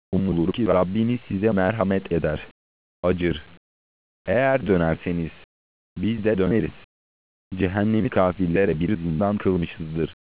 Umulur ki Rabbiniz size merhamet eder, acır. Eğer dönerseniz, biz de döneriz. Cehennemi kafirlere bir zindan kılmışızdır.